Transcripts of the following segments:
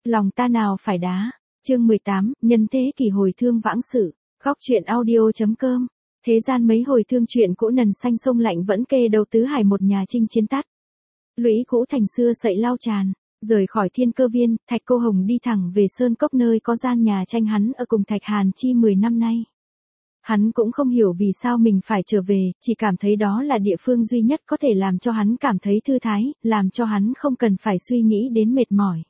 lòng ta nào phải đá. Chương 18, nhân thế kỷ hồi thương vãng sự. Góc truyện audio.com. Thế gian mấy hồi thương chuyện cũ nần xanh sông lạnh vẫn kê đầu tứ hải một nhà chinh chiến tắt. Lũy cũ thành xưa sậy lao tràn. Rời khỏi Thiên Cơ Viên, Thạch Cô Hồng đi thẳng về Sơn Cốc nơi có gian nhà tranh hắn ở cùng Thạch Hàn Chi 10 năm nay. Hắn cũng không hiểu vì sao mình phải trở về, chỉ cảm thấy đó là địa phương duy nhất có thể làm cho hắn cảm thấy thư thái, làm cho hắn không cần phải suy nghĩ đến mệt mỏi.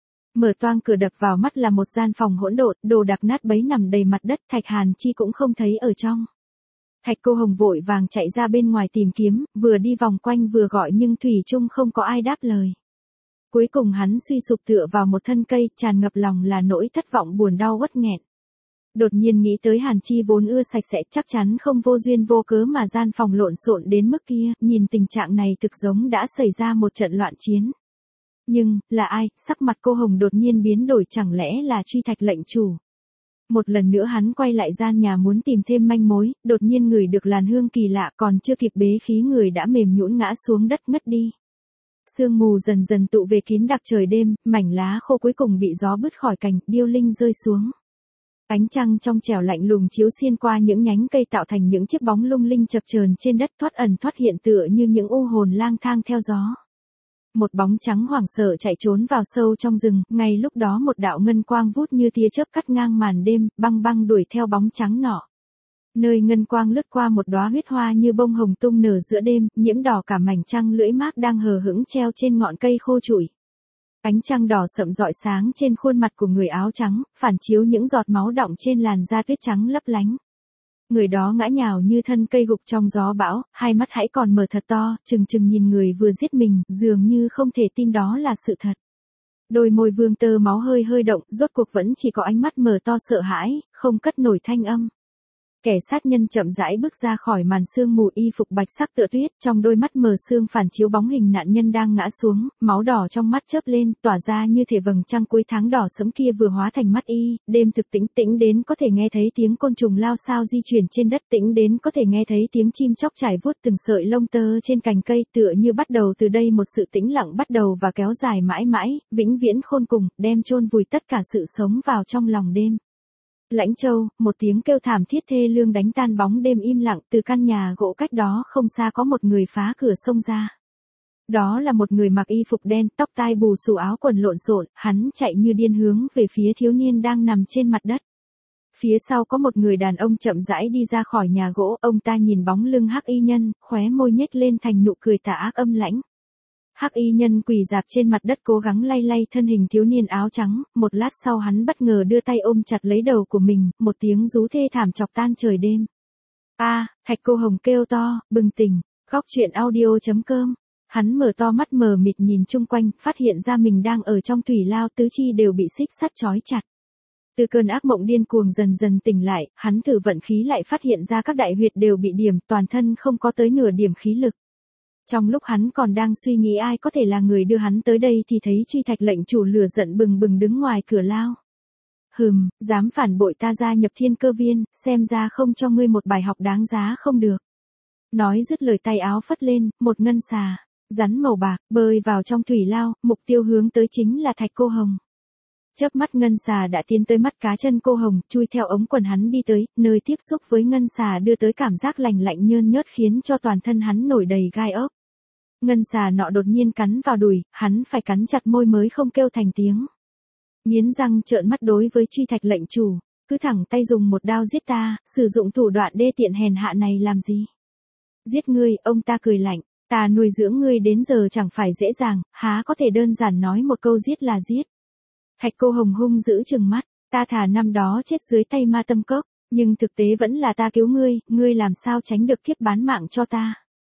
Mở toang cửa đập vào mắt là một gian phòng hỗn độn, đồ đạc nát bấy nằm đầy mặt đất, Thạch Hàn Chi cũng không thấy ở trong. Thạch Cô Hồng vội vàng chạy ra bên ngoài tìm kiếm, vừa đi vòng quanh vừa gọi nhưng thủy chung không có ai đáp lời. Cuối cùng hắn suy sụp tựa vào một thân cây, tràn ngập lòng là nỗi thất vọng buồn đau uất nghẹn. Đột nhiên nghĩ tới Hàn Chi vốn ưa sạch sẽ, chắc chắn không vô duyên vô cớ mà gian phòng lộn xộn đến mức kia, nhìn tình trạng này thực giống đã xảy ra một trận loạn chiến. Nhưng, là ai? Sắc mặt Cô Hồng đột nhiên biến đổi, chẳng lẽ là Truy Thạch lệnh chủ. Một lần nữa hắn quay lại gian nhà muốn tìm thêm manh mối, đột nhiên ngửi được làn hương kỳ lạ, còn chưa kịp bế khí người đã mềm nhũn ngã xuống đất ngất đi. Sương mù dần dần tụ về kín đặc trời đêm, mảnh lá khô cuối cùng bị gió bứt khỏi cành, điêu linh rơi xuống. Ánh trăng trong trẻo lạnh lùng chiếu xuyên qua những nhánh cây tạo thành những chiếc bóng lung linh chập chờn trên đất, thoát ẩn thoát hiện tựa như những u hồn lang thang theo gió. Một bóng trắng hoảng sợ chạy trốn vào sâu trong rừng, ngay lúc đó một đạo ngân quang vút như tia chớp cắt ngang màn đêm, băng băng đuổi theo bóng trắng nọ. Nơi ngân quang lướt qua một đóa huyết hoa như bông hồng tung nở giữa đêm, nhiễm đỏ cả mảnh trăng lưỡi mác đang hờ hững treo trên ngọn cây khô trụi. Ánh trăng đỏ sậm rọi sáng trên khuôn mặt của người áo trắng, phản chiếu những giọt máu đọng trên làn da tuyết trắng lấp lánh. Người đó ngã nhào như thân cây gục trong gió bão, hai mắt hãy còn mở thật to, trừng trừng nhìn người vừa giết mình, dường như không thể tin đó là sự thật. Đôi môi vương tơ máu hơi hơi động, rốt cuộc vẫn chỉ có ánh mắt mở to sợ hãi, không cất nổi thanh âm. Kẻ sát nhân chậm rãi bước ra khỏi màn sương mù, y phục bạch sắc tựa tuyết, trong đôi mắt mờ sương phản chiếu bóng hình nạn nhân đang ngã xuống, máu đỏ trong mắt chớp lên, tỏa ra như thể vầng trăng cuối tháng đỏ sẫm kia vừa hóa thành mắt y. Đêm thực tĩnh, tĩnh đến có thể nghe thấy tiếng côn trùng lao xao di chuyển trên đất, tĩnh đến có thể nghe thấy tiếng chim chóc trải vuốt từng sợi lông tơ trên cành cây, tựa như bắt đầu từ đây một sự tĩnh lặng bắt đầu và kéo dài mãi mãi, vĩnh viễn khôn cùng, đem chôn vùi tất cả sự sống vào trong lòng đêm. Lãnh Châu, một tiếng kêu thảm thiết thê lương đánh tan bóng đêm im lặng, từ căn nhà gỗ cách đó không xa có một người phá cửa xông ra. Đó là một người mặc y phục đen, tóc tai bù xù, áo quần lộn xộn, hắn chạy như điên hướng về phía thiếu niên đang nằm trên mặt đất. Phía sau có một người đàn ông chậm rãi đi ra khỏi nhà gỗ, ông ta nhìn bóng lưng hắc y nhân, khóe môi nhếch lên thành nụ cười tà ác âm lãnh. Hắc y nhân quỳ rạp trên mặt đất cố gắng lay lay thân hình thiếu niên áo trắng, một lát sau hắn bất ngờ đưa tay ôm chặt lấy đầu của mình, một tiếng rú thê thảm chọc tan trời đêm. A, Thạch Cô Hồng kêu to, bừng tỉnh. Góc truyện audio.com. Hắn mở to mắt mờ mịt nhìn chung quanh, phát hiện ra mình đang ở trong thủy lao, tứ chi đều bị xích sắt trói chặt. Từ cơn ác mộng điên cuồng dần dần tỉnh lại, hắn thử vận khí lại phát hiện ra các đại huyệt đều bị điểm, toàn thân không có tới nửa điểm khí lực. Trong lúc hắn còn đang suy nghĩ ai có thể là người đưa hắn tới đây thì thấy Truy Thạch lệnh chủ lửa giận bừng bừng đứng ngoài cửa lao. Dám phản bội ta gia nhập Thiên Cơ Viên, xem ra không cho ngươi một bài học đáng giá không được. Nói dứt lời tay áo phất lên, một ngân xà, rắn màu bạc, bơi vào trong thủy lao, mục tiêu hướng tới chính là Thạch Cô Hồng. Chớp mắt ngân xà đã tiến tới mắt cá chân Cô Hồng, chui theo ống quần hắn đi tới, nơi tiếp xúc với ngân xà đưa tới cảm giác lạnh lạnh nhơn nhớt khiến cho toàn thân hắn nổi đầy gai ốc. Ngân xà nọ đột nhiên cắn vào đùi, hắn phải cắn chặt môi mới không kêu thành tiếng. Nghiến răng trợn mắt đối với Truy Thạch lệnh chủ, cứ thẳng tay dùng một đao giết ta, sử dụng thủ đoạn đê tiện hèn hạ này làm gì? Giết ngươi, ông ta cười lạnh, ta nuôi dưỡng ngươi đến giờ chẳng phải dễ dàng, há có thể đơn giản nói một câu giết là giết. Thạch Cô Hồng hung dữ trừng mắt, ta thà năm đó chết dưới tay ma tâm cốc, nhưng thực tế vẫn là ta cứu ngươi, ngươi làm sao tránh được kiếp bán mạng cho ta.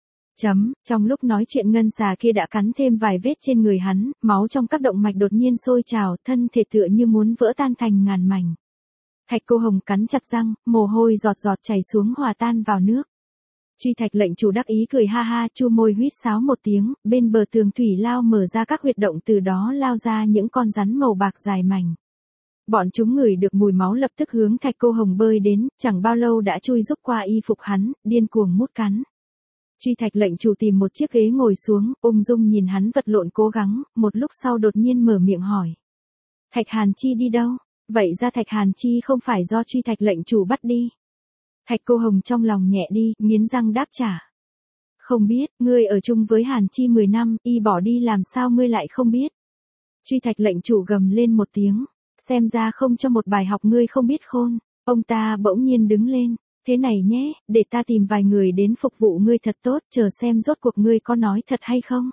Trong lúc nói chuyện ngân xà kia đã cắn thêm vài vết trên người hắn, máu trong các động mạch đột nhiên sôi trào, thân thể tựa như muốn vỡ tan thành ngàn mảnh. Thạch Cô Hồng cắn chặt răng, mồ hôi giọt giọt chảy xuống hòa tan vào nước. Truy Thạch lệnh chủ đắc ý cười ha ha, chu môi huýt sáo một tiếng, bên bờ tường thủy lao mở ra các huyệt động, từ đó lao ra những con rắn màu bạc dài mảnh. Bọn chúng ngửi được mùi máu lập tức hướng Thạch Cô Hồng bơi đến, chẳng bao lâu đã chui rúc qua y phục hắn, điên cuồng mút cắn. Truy Thạch lệnh chủ tìm một chiếc ghế ngồi xuống, ung dung nhìn hắn vật lộn cố gắng, một lúc sau đột nhiên mở miệng hỏi. Thạch Hàn Chi đi đâu? Vậy ra Thạch Hàn Chi không phải do Truy Thạch lệnh chủ bắt đi. Thạch Cô Hồng trong lòng nhẹ đi, nghiến răng đáp trả. Không biết, ngươi ở chung với Hàn Chi 10 năm, y bỏ đi làm sao ngươi lại không biết. Truy Thạch lệnh chủ gầm lên một tiếng, xem ra không cho một bài học ngươi không biết khôn. Ông ta bỗng nhiên đứng lên, thế này nhé, để ta tìm vài người đến phục vụ ngươi thật tốt, chờ xem rốt cuộc ngươi có nói thật hay không.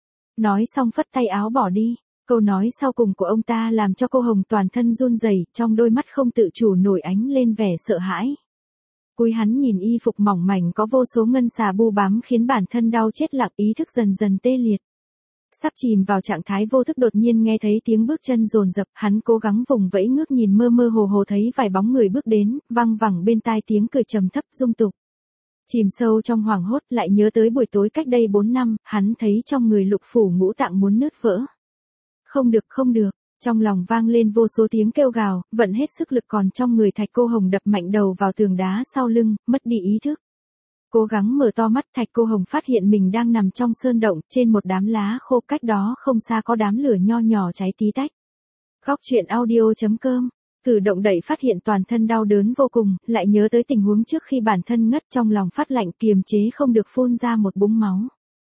Nói xong phất tay áo bỏ đi, câu nói sau cùng của ông ta làm cho cô Hồng toàn thân run rẩy, trong đôi mắt không tự chủ nổi ánh lên vẻ sợ hãi. Cúi hắn nhìn y phục mỏng mảnh có vô số ngân xà bu bám khiến bản thân đau chết lặng, ý thức dần dần tê liệt. Sắp chìm vào trạng thái vô thức đột nhiên nghe thấy tiếng bước chân dồn dập, hắn cố gắng vùng vẫy ngước nhìn mơ mơ hồ hồ thấy vài bóng người bước đến, văng vẳng bên tai tiếng cười trầm thấp rung tục. Chìm sâu trong hoảng hốt lại nhớ tới buổi tối cách đây 4 năm, hắn thấy trong người Lục Phủ Ngũ Tạng muốn nứt vỡ. Không được không được, trong lòng vang lên vô số tiếng kêu gào, vận hết sức lực còn trong người Thạch Cô Hồng đập mạnh đầu vào tường đá sau lưng, mất đi ý thức. Cố gắng mở to mắt, Thạch Cô Hồng phát hiện mình đang nằm trong sơn động, trên một đám lá khô, cách đó không xa có đám lửa nho nhỏ cháy tí tách. Góc truyện audio.com, cử động đẩy phát hiện toàn thân đau đớn vô cùng, lại nhớ tới tình huống trước khi bản thân ngất, trong lòng phát lạnh kiềm chế không được phun ra một búng máu.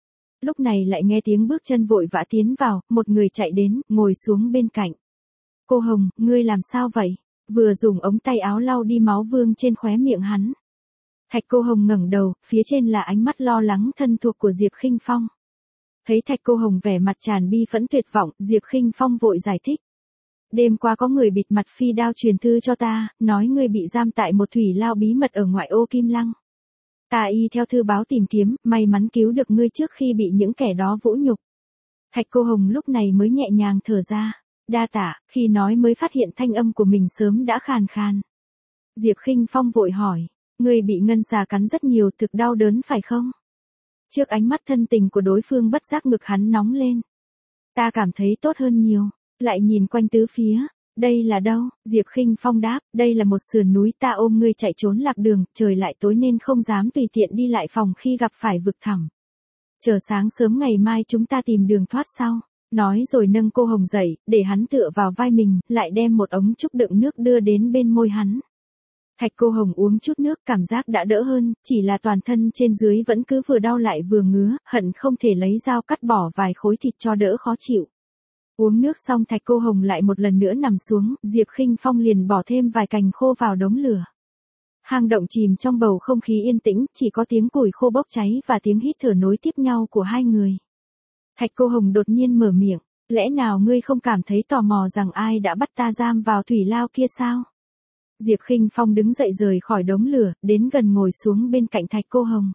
Lúc này lại nghe tiếng bước chân vội vã tiến vào, một người chạy đến, ngồi xuống bên cạnh. Cô Hồng, ngươi làm sao vậy? Vừa dùng ống tay áo lau đi máu vương trên khóe miệng hắn. Thạch Cô Hồng ngẩng đầu, phía trên là ánh mắt lo lắng thân thuộc của Diệp Khinh Phong. Thấy Thạch Cô Hồng vẻ mặt tràn bi phẫn tuyệt vọng, Diệp Khinh Phong vội giải thích. Đêm qua có người bịt mặt phi đao truyền thư cho ta, nói ngươi bị giam tại một thủy lao bí mật ở ngoại ô Kim Lăng. Ta y theo thư báo tìm kiếm, may mắn cứu được ngươi trước khi bị những kẻ đó vũ nhục. Thạch Cô Hồng lúc này mới nhẹ nhàng thở ra, đa tạ, khi nói mới phát hiện thanh âm của mình sớm đã khàn khàn. Diệp Khinh Phong vội hỏi, ngươi bị ngân xà cắn rất nhiều, thực đau đớn phải không? Trước ánh mắt thân tình của đối phương bất giác ngực hắn nóng lên. Ta cảm thấy tốt hơn nhiều, lại nhìn quanh tứ phía. Đây là đâu? Diệp Khinh Phong đáp, đây là một sườn núi, ta ôm ngươi chạy trốn lạc đường, trời lại tối nên không dám tùy tiện đi lại phòng khi gặp phải vực thẳm. Chờ sáng sớm ngày mai chúng ta tìm đường thoát sau. Nói rồi nâng cô Hồng dậy, để hắn tựa vào vai mình, lại đem một ống trúc đựng nước đưa đến bên môi hắn. Thạch Cô Hồng uống chút nước, cảm giác đã đỡ hơn, chỉ là toàn thân trên dưới vẫn cứ vừa đau lại vừa ngứa, hận không thể lấy dao cắt bỏ vài khối thịt cho đỡ khó chịu. Uống nước xong Thạch Cô Hồng lại một lần nữa nằm xuống, Diệp Khinh Phong liền bỏ thêm vài cành khô vào đống lửa. Hang động chìm trong bầu không khí yên tĩnh, chỉ có tiếng củi khô bốc cháy và tiếng hít thở nối tiếp nhau của hai người. Thạch Cô Hồng đột nhiên mở miệng, lẽ nào ngươi không cảm thấy tò mò rằng ai đã bắt ta giam vào thủy lao kia sao? Diệp Khinh Phong đứng dậy rời khỏi đống lửa, đến gần ngồi xuống bên cạnh Thạch Cô Hồng.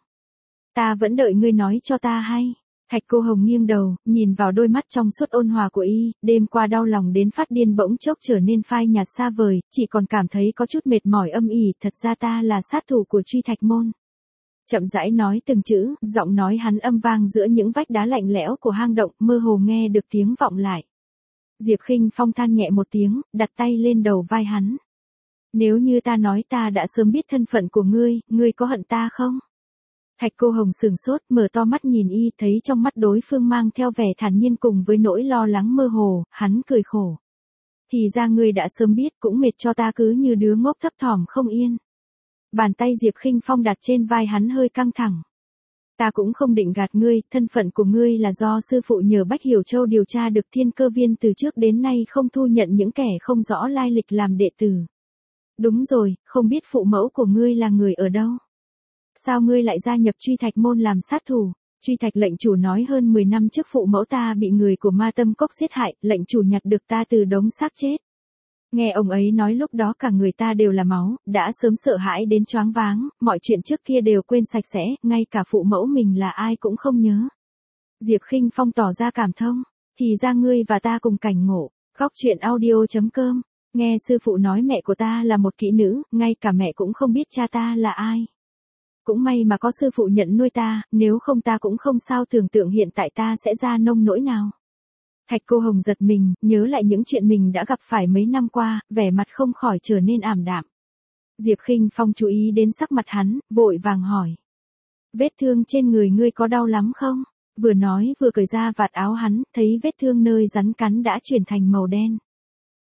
Ta vẫn đợi ngươi nói cho ta hay. Thạch Cô Hồng nghiêng đầu, nhìn vào đôi mắt trong suốt ôn hòa của y, đêm qua đau lòng đến phát điên bỗng chốc trở nên phai nhạt xa vời, chỉ còn cảm thấy có chút mệt mỏi âm ỉ, thật ra ta là sát thủ của Truy Thạch môn. Chậm rãi nói từng chữ, giọng nói hắn âm vang giữa những vách đá lạnh lẽo của hang động, mơ hồ nghe được tiếng vọng lại. Diệp Khinh Phong than nhẹ một tiếng, đặt tay lên đầu vai hắn. Nếu như ta nói ta đã sớm biết thân phận của ngươi, ngươi có hận ta không? Thạch Cô Hồng sửng sốt, mở to mắt nhìn y, thấy trong mắt đối phương mang theo vẻ thản nhiên cùng với nỗi lo lắng mơ hồ, hắn cười khổ. Thì ra ngươi đã sớm biết, cũng mệt cho ta cứ như đứa ngốc thấp thỏm không yên. Bàn tay Diệp Khinh Phong đặt trên vai hắn hơi căng thẳng. Ta cũng không định gạt ngươi, thân phận của ngươi là do sư phụ nhờ Bách Hiểu Châu điều tra được Thiên Cơ Viên từ trước đến nay không thu nhận những kẻ không rõ lai lịch làm đệ tử. Đúng rồi, không biết phụ mẫu của ngươi là người ở đâu? Sao ngươi lại gia nhập Truy Thạch môn làm sát thủ? Truy Thạch lệnh chủ nói hơn 10 năm trước phụ mẫu ta bị người của Ma Tâm Cốc giết hại, lệnh chủ nhặt được ta từ đống xác chết. Nghe ông ấy nói lúc đó cả người ta đều là máu, đã sớm sợ hãi đến choáng váng, mọi chuyện trước kia đều quên sạch sẽ, ngay cả phụ mẫu mình là ai cũng không nhớ. Diệp Khinh Phong tỏ ra cảm thông, thì ra ngươi và ta cùng cảnh ngộ. Góc truyện audio.com, nghe sư phụ nói mẹ của ta là một kỹ nữ, ngay cả mẹ cũng không biết cha ta là ai. Cũng may mà có sư phụ nhận nuôi ta, nếu không ta cũng không sao tưởng tượng hiện tại ta sẽ ra nông nỗi nào. Thạch Cô Hồng giật mình, nhớ lại những chuyện mình đã gặp phải mấy năm qua, vẻ mặt không khỏi trở nên ảm đạm. Diệp Khinh Phong chú ý đến sắc mặt hắn, vội vàng hỏi. Vết thương trên người ngươi có đau lắm không? Vừa nói vừa cởi ra vạt áo hắn, thấy vết thương nơi rắn cắn đã chuyển thành màu đen.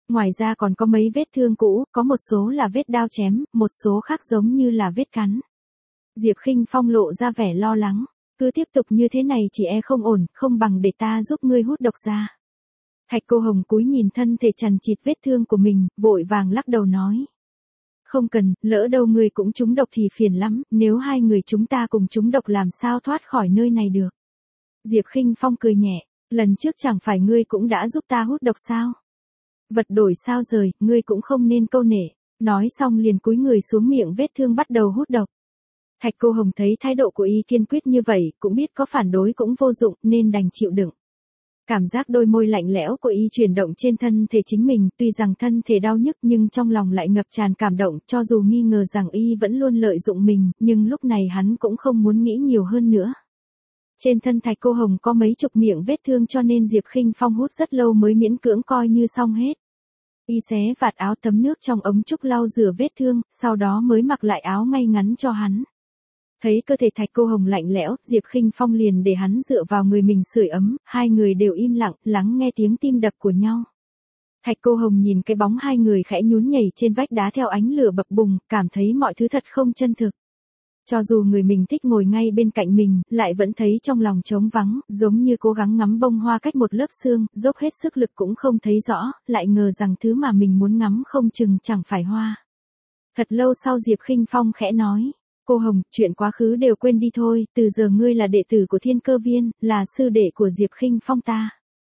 Ngoài ra còn có mấy vết thương cũ, có một số là vết đao chém, một số khác giống như là vết cắn. Diệp Khinh Phong lộ ra vẻ lo lắng, cứ tiếp tục như thế này chỉ e không ổn, không bằng để ta giúp ngươi hút độc ra. Thạch Cô Hồng cúi nhìn thân thể chằng chịt vết thương của mình, vội vàng lắc đầu nói. Không cần, lỡ đâu ngươi cũng trúng độc thì phiền lắm, nếu hai người chúng ta cùng trúng độc làm sao thoát khỏi nơi này được. Diệp Khinh Phong cười nhẹ, lần trước chẳng phải ngươi cũng đã giúp ta hút độc sao? Vật đổi sao rời, ngươi cũng không nên câu nể. Nói xong liền cúi người xuống miệng vết thương bắt đầu hút độc. Thạch Cô Hồng thấy thái độ của y kiên quyết như vậy, cũng biết có phản đối cũng vô dụng nên đành chịu đựng. Cảm giác đôi môi lạnh lẽo của y chuyển động trên thân thể chính mình, tuy rằng thân thể đau nhức nhưng trong lòng lại ngập tràn cảm động, cho dù nghi ngờ rằng y vẫn luôn lợi dụng mình, nhưng lúc này hắn cũng không muốn nghĩ nhiều hơn nữa. Trên thân Thạch Cô Hồng có mấy chục miệng vết thương cho nên Diệp Khinh Phong hút rất lâu mới miễn cưỡng coi như xong hết. Y xé vạt áo thấm nước trong ống trúc lau rửa vết thương, sau đó mới mặc lại áo ngay ngắn cho hắn. Thấy cơ thể Thạch Cô Hồng lạnh lẽo, Diệp Khinh Phong liền để hắn dựa vào người mình sưởi ấm, hai người đều im lặng, lắng nghe tiếng tim đập của nhau. Thạch Cô Hồng nhìn cái bóng hai người khẽ nhún nhảy trên vách đá theo ánh lửa bập bùng, cảm thấy mọi thứ thật không chân thực. Cho dù người mình thích ngồi ngay bên cạnh mình, lại vẫn thấy trong lòng trống vắng, giống như cố gắng ngắm bông hoa cách một lớp sương, dốc hết sức lực cũng không thấy rõ, lại ngờ rằng thứ mà mình muốn ngắm không chừng chẳng phải hoa. Thật lâu sau Diệp Khinh Phong khẽ nói. Cô Hồng, chuyện quá khứ đều quên đi thôi, từ giờ ngươi là đệ tử của Thiên Cơ Viên, là sư đệ của Diệp Khinh Phong ta.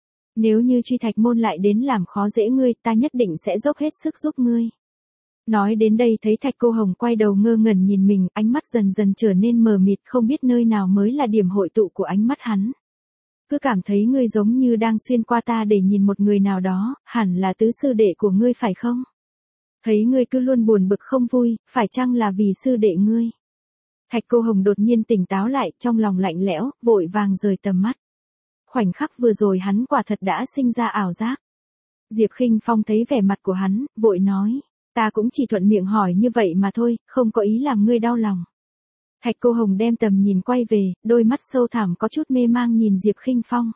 Nếu như Truy Thạch môn lại đến làm khó dễ ngươi, ta nhất định sẽ dốc hết sức giúp ngươi. Nói đến đây thấy Thạch Cô Hồng quay đầu ngơ ngẩn nhìn mình, ánh mắt dần dần trở nên mờ mịt, không biết nơi nào mới là điểm hội tụ của ánh mắt hắn. Cứ cảm thấy ngươi giống như đang xuyên qua ta để nhìn một người nào đó, hẳn là tứ sư đệ của ngươi phải không? Thấy ngươi cứ luôn buồn bực không vui, phải chăng là vì sư đệ ngươi? Thạch Cô Hồng đột nhiên tỉnh táo lại, trong lòng lạnh lẽo, vội vàng rời tầm mắt. Khoảnh khắc vừa rồi hắn quả thật đã sinh ra ảo giác. Diệp Khinh Phong thấy vẻ mặt của hắn, vội nói, ta cũng chỉ thuận miệng hỏi như vậy mà thôi, không có ý làm ngươi đau lòng. Thạch Cô Hồng đem tầm nhìn quay về, đôi mắt sâu thẳm có chút mê mang nhìn Diệp Khinh Phong.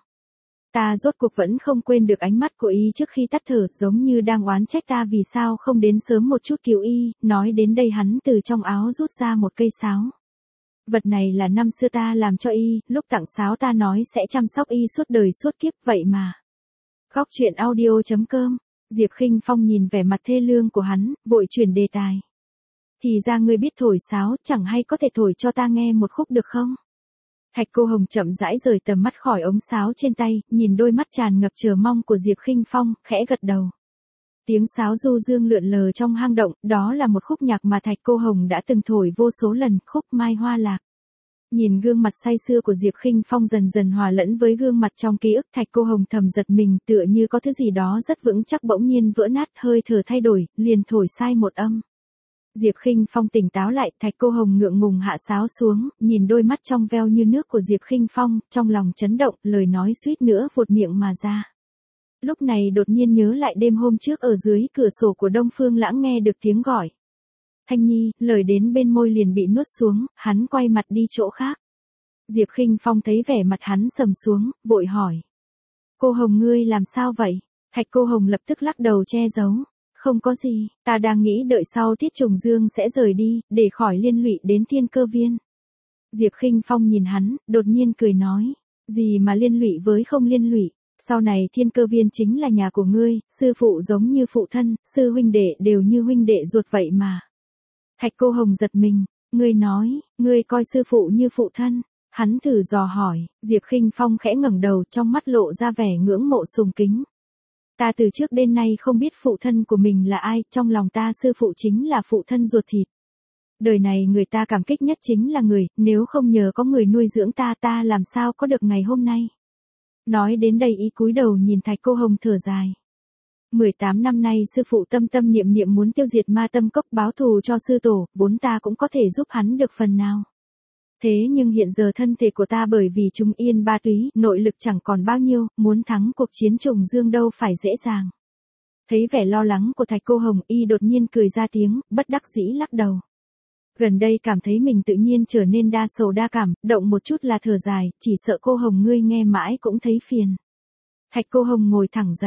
Ta rốt cuộc vẫn không quên được ánh mắt của y trước khi tắt thở, giống như đang oán trách ta vì sao không đến sớm một chút cứu y. Nói đến đây hắn từ trong áo rút ra một cây sáo. Vật này là năm xưa ta làm cho y, lúc tặng sáo ta nói sẽ chăm sóc y suốt đời suốt kiếp vậy mà. Góc truyện audio.com, Diệp Khinh Phong nhìn vẻ mặt thê lương của hắn, vội chuyển đề tài. Thì ra ngươi biết thổi sáo, chẳng hay có thể thổi cho ta nghe một khúc được không? Thạch Cô Hồng chậm rãi rời tầm mắt khỏi ống sáo trên tay, nhìn đôi mắt tràn ngập chờ mong của Diệp Khinh Phong, khẽ gật đầu. Tiếng sáo du dương lượn lờ trong hang động, đó là một khúc nhạc mà Thạch Cô Hồng đã từng thổi vô số lần, khúc Mai Hoa Lạc. Nhìn gương mặt say sưa của Diệp Khinh Phong dần dần hòa lẫn với gương mặt trong ký ức, Thạch Cô Hồng thầm giật mình, tựa như có thứ gì đó rất vững chắc bỗng nhiên vỡ nát, hơi thở thay đổi, liền thổi sai một âm. Diệp Khinh Phong tỉnh táo lại, Thạch Cô Hồng ngượng ngùng hạ sáo xuống, nhìn đôi mắt trong veo như nước của Diệp Khinh Phong, trong lòng chấn động, lời nói suýt nữa vụt miệng mà ra. Lúc này đột nhiên nhớ lại đêm hôm trước ở dưới cửa sổ của Đông Phương Lãng nghe được tiếng gọi. Thanh Nhi, lời đến bên môi liền bị nuốt xuống, hắn quay mặt đi chỗ khác. Diệp Khinh Phong thấy vẻ mặt hắn sầm xuống, vội hỏi. Cô Hồng ngươi làm sao vậy? Thạch Cô Hồng lập tức lắc đầu che giấu. Không có gì, ta đang nghĩ đợi sau Tiết Trùng Dương sẽ rời đi, để khỏi liên lụy đến Thiên Cơ Viên. Diệp Khinh Phong nhìn hắn, đột nhiên cười nói. Gì mà liên lụy với không liên lụy? Sau này Thiên Cơ Viên chính là nhà của ngươi, sư phụ giống như phụ thân, sư huynh đệ đều như huynh đệ ruột vậy mà. Thạch Cô Hồng giật mình, ngươi nói, ngươi coi sư phụ như phụ thân. Hắn thử dò hỏi, Diệp Khinh Phong khẽ ngẩng đầu, trong mắt lộ ra vẻ ngưỡng mộ sùng kính. Ta từ trước đến nay không biết phụ thân của mình là ai, trong lòng ta sư phụ chính là phụ thân ruột thịt. Đời này người ta cảm kích nhất chính là người, nếu không nhờ có người nuôi dưỡng ta, ta làm sao có được ngày hôm nay. Nói đến đây ý cúi đầu nhìn Thạch Cô Hồng thở dài. 18 năm nay sư phụ tâm tâm niệm niệm muốn tiêu diệt ma tâm cốc báo thù cho sư tổ, vốn ta cũng có thể giúp hắn được phần nào. Thế nhưng hiện giờ thân thể của ta bởi vì trúng yên ba túy, nội lực chẳng còn bao nhiêu, muốn thắng cuộc chiến Trùng Dương đâu phải dễ dàng. Thấy vẻ lo lắng của Thạch Cô Hồng, y đột nhiên cười ra tiếng, bất đắc dĩ lắc đầu. Gần đây cảm thấy mình tự nhiên trở nên đa sầu đa cảm, động một chút là thở dài, chỉ sợ cô Hồng ngươi nghe mãi cũng thấy phiền. Thạch Cô Hồng ngồi thẳng dậy,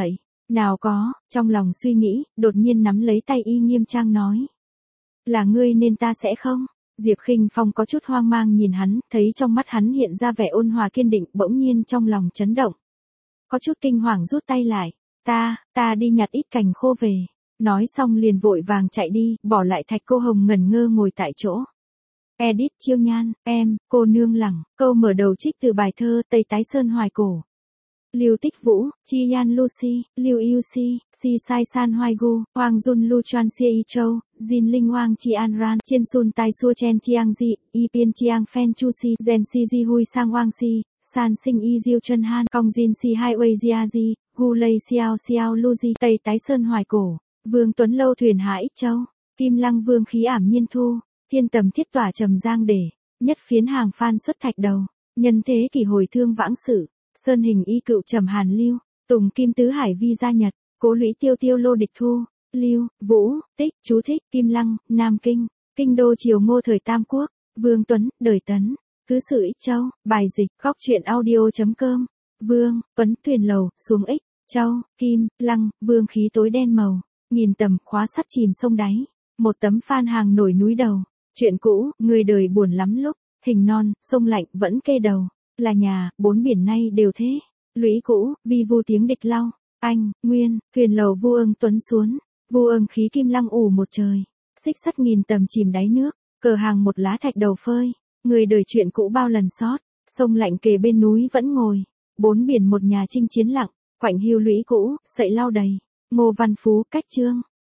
Nào có, trong lòng suy nghĩ, đột nhiên nắm lấy tay y nghiêm trang nói. Là ngươi nên ta sẽ không? Diệp Khinh Phong có chút hoang mang nhìn hắn, thấy trong mắt hắn hiện ra vẻ ôn hòa kiên định, bỗng nhiên trong lòng chấn động. Có chút kinh hoàng rút tay lại. Ta đi nhặt ít cành khô về. Nói xong liền vội vàng chạy đi, bỏ lại Thạch Cô Hồng ngẩn ngơ ngồi tại chỗ. Edit Chiêu Nhan, em, cô nương lẳng, câu mở đầu trích từ bài thơ Tây Tái Sơn Hoài Cổ. Lưu Tích Vũ, Chi Yan Lucy, Lưu Yêu Si, Si Sai San Hoài Gu, Hoàng Jun Lu Chuan Xie Y Châu, Jin Linh Hoàng Chi An Ran, Chiên Sun Tai Xua Chen Chiang Di, Y Piên Chiang Phen Chu Si, Gen Si Di Hui Sang Wang Si, San Sinh Y Diêu Chân Han, Kong Jin Si Hai Wei Jia Di, Gu Lei Xiao Xiao Lu Di, Tây Tái Sơn Hoài Cổ, Vương Tuấn Lâu Thuyền Hạ Ích Châu, Kim Lăng Vương Khí Ảm Nhiên Thu, Thiên Tầm Thiết Tỏa Trầm Giang Để, Nhất Phiến Hàng Phan Xuất Thạch Đầu, Nhân Thế Kỷ Hồi Thương Vãng Sử, Sơn Hình Y Cựu Trầm Hàn Lưu, Tùng Kim Tứ Hải Vi Gia Nhật, Cố Lũy Tiêu Tiêu Lô Địch Thu, Lưu, Vũ, Tích, chú thích, Kim Lăng, Nam Kinh, Kinh đô triều Ngô thời Tam Quốc, Vương Tuấn, đời Tấn, cứ sự Ích Châu, bài dịch, góc truyện audio.com, Vương, Tuấn thuyền lầu, xuống Ích, Châu, Kim, Lăng, vương khí tối đen màu, nghìn tầm, khóa sắt chìm sông đáy, một tấm phan hàng nổi núi đầu, chuyện cũ, người đời buồn lắm lúc, hình non, sông lạnh vẫn kê đầu, là nhà, bốn biển nay đều thế, lũy cũ, vi vu tiếng địch lau, anh, Nguyên, thuyền lầu Vu Ưng Tuấn xuống, Vu Ưng khí Kim Lăng ủ một trời, xích sắt nghìn tầm chìm đáy nước, cờ hàng một lá thạch đầu phơi, người đời chuyện cũ bao lần sót, sông lạnh kề bên núi vẫn ngồi, bốn biển một nhà chinh chiến lặng, Quạnh Hiu lũy cũ, sậy lau đầy, Ngô Văn Phú, cách chương.